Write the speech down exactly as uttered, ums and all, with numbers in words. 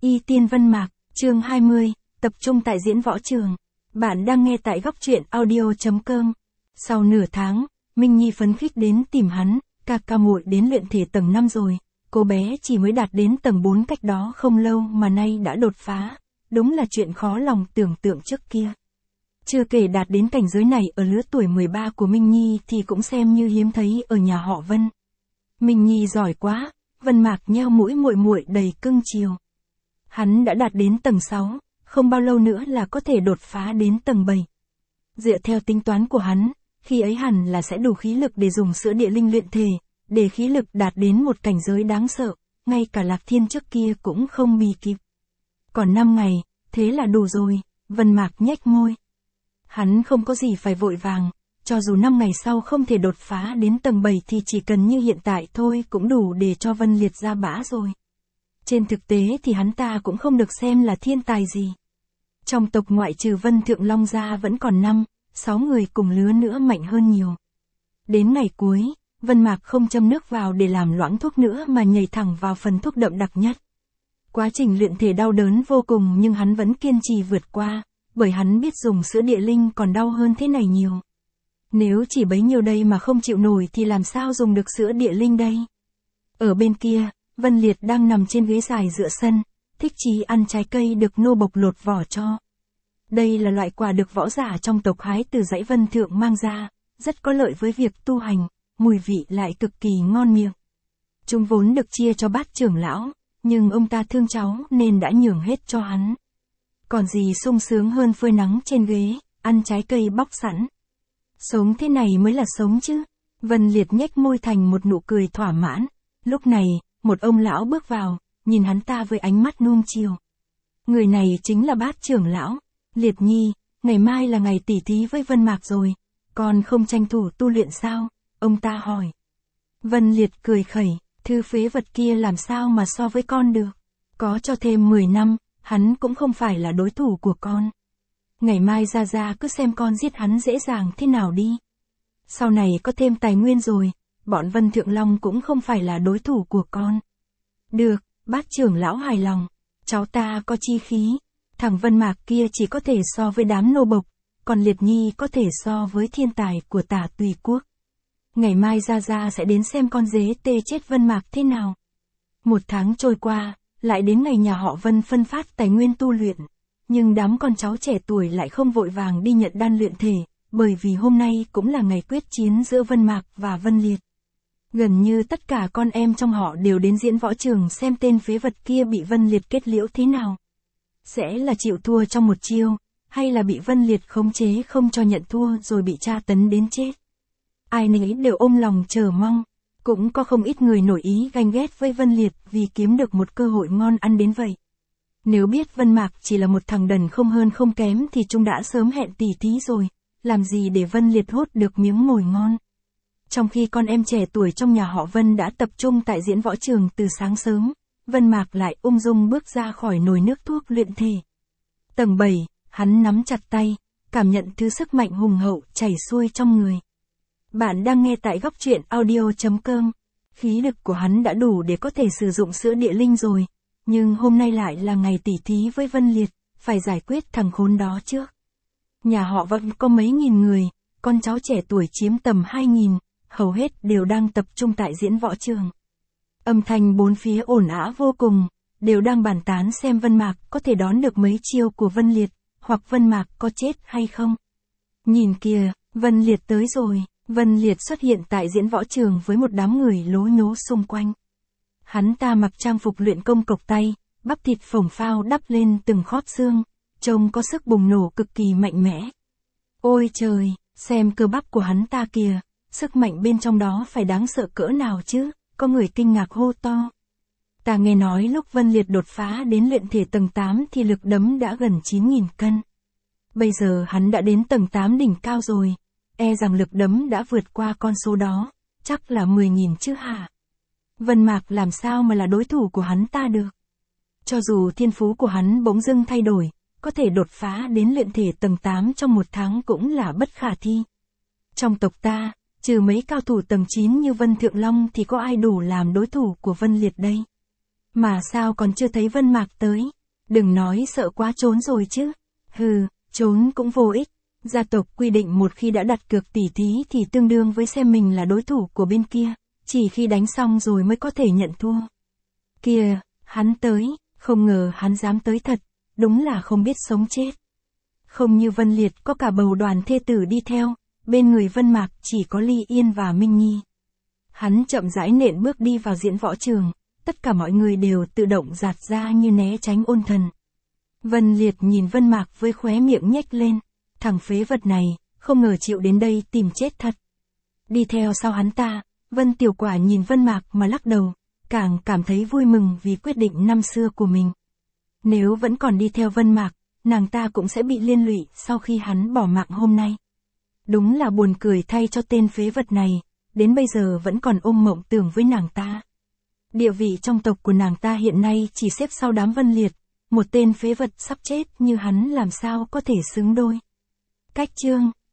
Y Tiên Vân Mạc, chương hai mươi, tập trung tại diễn võ trường. Bạn đang nghe tại góc truyện audio.com. Sau nửa tháng, Minh Nhi phấn khích đến tìm hắn, ca ca muội đến luyện thể tầng năm rồi. Cô bé chỉ mới đạt đến tầng bốn cách đó không lâu mà nay đã đột phá. Đúng là chuyện khó lòng tưởng tượng trước kia. Chưa kể đạt đến cảnh giới này ở lứa tuổi mười ba của Minh Nhi thì cũng xem như hiếm thấy ở nhà họ Vân. Minh Nhi giỏi quá, Vân Mạc nheo mũi muội muội đầy cưng chiều. Hắn đã đạt đến tầng sáu, không bao lâu nữa là có thể đột phá đến tầng bảy. Dựa theo tính toán của hắn, khi ấy hẳn là sẽ đủ khí lực để dùng sữa địa linh luyện thể, để khí lực đạt đến một cảnh giới đáng sợ, ngay cả Lạc Thiên trước kia cũng không bì kịp. Còn năm ngày, thế là đủ rồi, Vân Mạc nhếch môi. Hắn không có gì phải vội vàng, cho dù năm ngày sau không thể đột phá đến tầng bảy thì chỉ cần như hiện tại thôi cũng đủ để cho Vân Liệt ra bã rồi. Trên thực tế thì hắn ta cũng không được xem là thiên tài gì. Trong tộc ngoại trừ Vân Thượng Long ra vẫn còn năm, sáu người cùng lứa nữa mạnh hơn nhiều. Đến ngày cuối, Vân Mạc không châm nước vào để làm loãng thuốc nữa mà nhảy thẳng vào phần thuốc đậm đặc nhất. Quá trình luyện thể đau đớn vô cùng nhưng hắn vẫn kiên trì vượt qua, bởi hắn biết dùng sữa địa linh còn đau hơn thế này nhiều. Nếu chỉ bấy nhiêu đây mà không chịu nổi thì làm sao dùng được sữa địa linh đây? Ở bên kia, Vân Liệt đang nằm trên ghế dài giữa sân, thích chí ăn trái cây được nô bộc lột vỏ cho. Đây là loại quả được võ giả trong tộc hái từ dãy Vân Thượng mang ra, rất có lợi với việc tu hành, mùi vị lại cực kỳ ngon miệng. Chúng vốn được chia cho bát trưởng lão, nhưng ông ta thương cháu nên đã nhường hết cho hắn. Còn gì sung sướng hơn phơi nắng trên ghế, ăn trái cây bóc sẵn. Sống thế này mới là sống chứ. Vân Liệt nhếch môi thành một nụ cười thỏa mãn. Lúc này, một ông lão bước vào, nhìn hắn ta với ánh mắt nuông chiều. Người này chính là bát trưởng lão. Liệt Nhi, ngày mai là ngày tỉ thí với Vân Mạc rồi, con không tranh thủ tu luyện sao? Ông ta hỏi. Vân Liệt cười khẩy, thư phế vật kia làm sao mà so với con được. Có cho thêm mười năm, hắn cũng không phải là đối thủ của con. Ngày mai ra ra cứ xem con giết hắn dễ dàng thế nào đi. Sau này có thêm tài nguyên rồi, bọn Vân Thượng Long cũng không phải là đối thủ của con. Được, bát trưởng lão hài lòng, cháu ta có chi khí, thằng Vân Mạc kia chỉ có thể so với đám nô bộc, còn Liệt Nhi có thể so với thiên tài của Tả Tùy Quốc. Ngày mai ra ra sẽ đến xem con dế tê chết Vân Mạc thế nào. Một tháng trôi qua, lại đến ngày nhà họ Vân phân phát tài nguyên tu luyện. Nhưng đám con cháu trẻ tuổi lại không vội vàng đi nhận đan luyện thể, bởi vì hôm nay cũng là ngày quyết chiến giữa Vân Mạc và Vân Liệt. Gần như tất cả con em trong họ đều đến diễn võ trường xem tên phế vật kia bị Vân Liệt kết liễu thế nào. Sẽ là chịu thua trong một chiêu, hay là bị Vân Liệt khống chế không cho nhận thua rồi bị tra tấn đến chết. Ai nấy đều ôm lòng chờ mong, cũng có không ít người nổi ý ganh ghét với Vân Liệt vì kiếm được một cơ hội ngon ăn đến vậy. Nếu biết Vân Mạc chỉ là một thằng đần không hơn không kém thì chúng đã sớm hẹn tỉ thí rồi, làm gì để Vân Liệt hốt được miếng mồi ngon. Trong khi con em trẻ tuổi trong nhà họ Vân đã tập trung tại diễn võ trường từ sáng sớm, Vân Mạc lại ung dung bước ra khỏi nồi nước thuốc luyện thể. Tầng bảy, hắn nắm chặt tay, cảm nhận thứ sức mạnh hùng hậu chảy xuôi trong người. Bạn đang nghe tại góc truyện audio.com. Khí lực của hắn đã đủ để có thể sử dụng sữa địa linh rồi. Nhưng hôm nay lại là ngày tỉ thí với Vân Liệt, phải giải quyết thằng khốn đó trước. Nhà họ Vân có mấy nghìn người, con cháu trẻ tuổi chiếm tầm hai nghìn, hầu hết đều đang tập trung tại diễn võ trường. Âm thanh bốn phía ồn ào vô cùng, đều đang bàn tán xem Vân Mạc có thể đón được mấy chiêu của Vân Liệt, hoặc Vân Mạc có chết hay không. Nhìn kìa, Vân Liệt tới rồi. Vân Liệt xuất hiện tại diễn võ trường với một đám người lố nhố xung quanh. Hắn ta mặc trang phục luyện công cộc tay, bắp thịt phồng phao đắp lên từng khóp xương, trông có sức bùng nổ cực kỳ mạnh mẽ. Ôi trời, xem cơ bắp của hắn ta kìa, sức mạnh bên trong đó phải đáng sợ cỡ nào chứ, có người kinh ngạc hô to. Ta nghe nói lúc Vân Liệt đột phá đến luyện thể tầng tám thì lực đấm đã gần chín nghìn cân. Bây giờ hắn đã đến tầng tám đỉnh cao rồi. E rằng lực đấm đã vượt qua con số đó, chắc là mười nghìn chứ hả? Vân Mạc làm sao mà là đối thủ của hắn ta được? Cho dù thiên phú của hắn bỗng dưng thay đổi, có thể đột phá đến luyện thể tầng tám trong một tháng cũng là bất khả thi. Trong tộc ta, trừ mấy cao thủ tầng chín như Vân Thượng Long thì có ai đủ làm đối thủ của Vân Liệt đây? Mà sao còn chưa thấy Vân Mạc tới? Đừng nói sợ quá trốn rồi chứ. Hừ, trốn cũng vô ích. Gia tộc quy định một khi đã đặt cược tỉ thí thì tương đương với xem mình là đối thủ của bên kia. Chỉ khi đánh xong rồi mới có thể nhận thua. Kìa, hắn tới, không ngờ hắn dám tới thật. Đúng là không biết sống chết. Không như Vân Liệt có cả bầu đoàn thê tử đi theo. Bên người Vân Mạc chỉ có Ly Yên và Minh Nhi. Hắn chậm rãi nện bước đi vào diễn võ trường. Tất cả mọi người đều tự động giạt ra như né tránh ôn thần. Vân Liệt nhìn Vân Mạc với khóe miệng nhếch lên. Thằng phế vật này, không ngờ chịu đến đây tìm chết thật. Đi theo sau hắn ta, Vân Tiểu Quả nhìn Vân Mạc mà lắc đầu, càng cảm thấy vui mừng vì quyết định năm xưa của mình. Nếu vẫn còn đi theo Vân Mạc, nàng ta cũng sẽ bị liên lụy sau khi hắn bỏ mạng hôm nay. Đúng là buồn cười thay cho tên phế vật này, đến bây giờ vẫn còn ôm mộng tưởng với nàng ta. Địa vị trong tộc của nàng ta hiện nay chỉ xếp sau đám Vân Liệt, một tên phế vật sắp chết như hắn làm sao có thể xứng đôi. Cách chương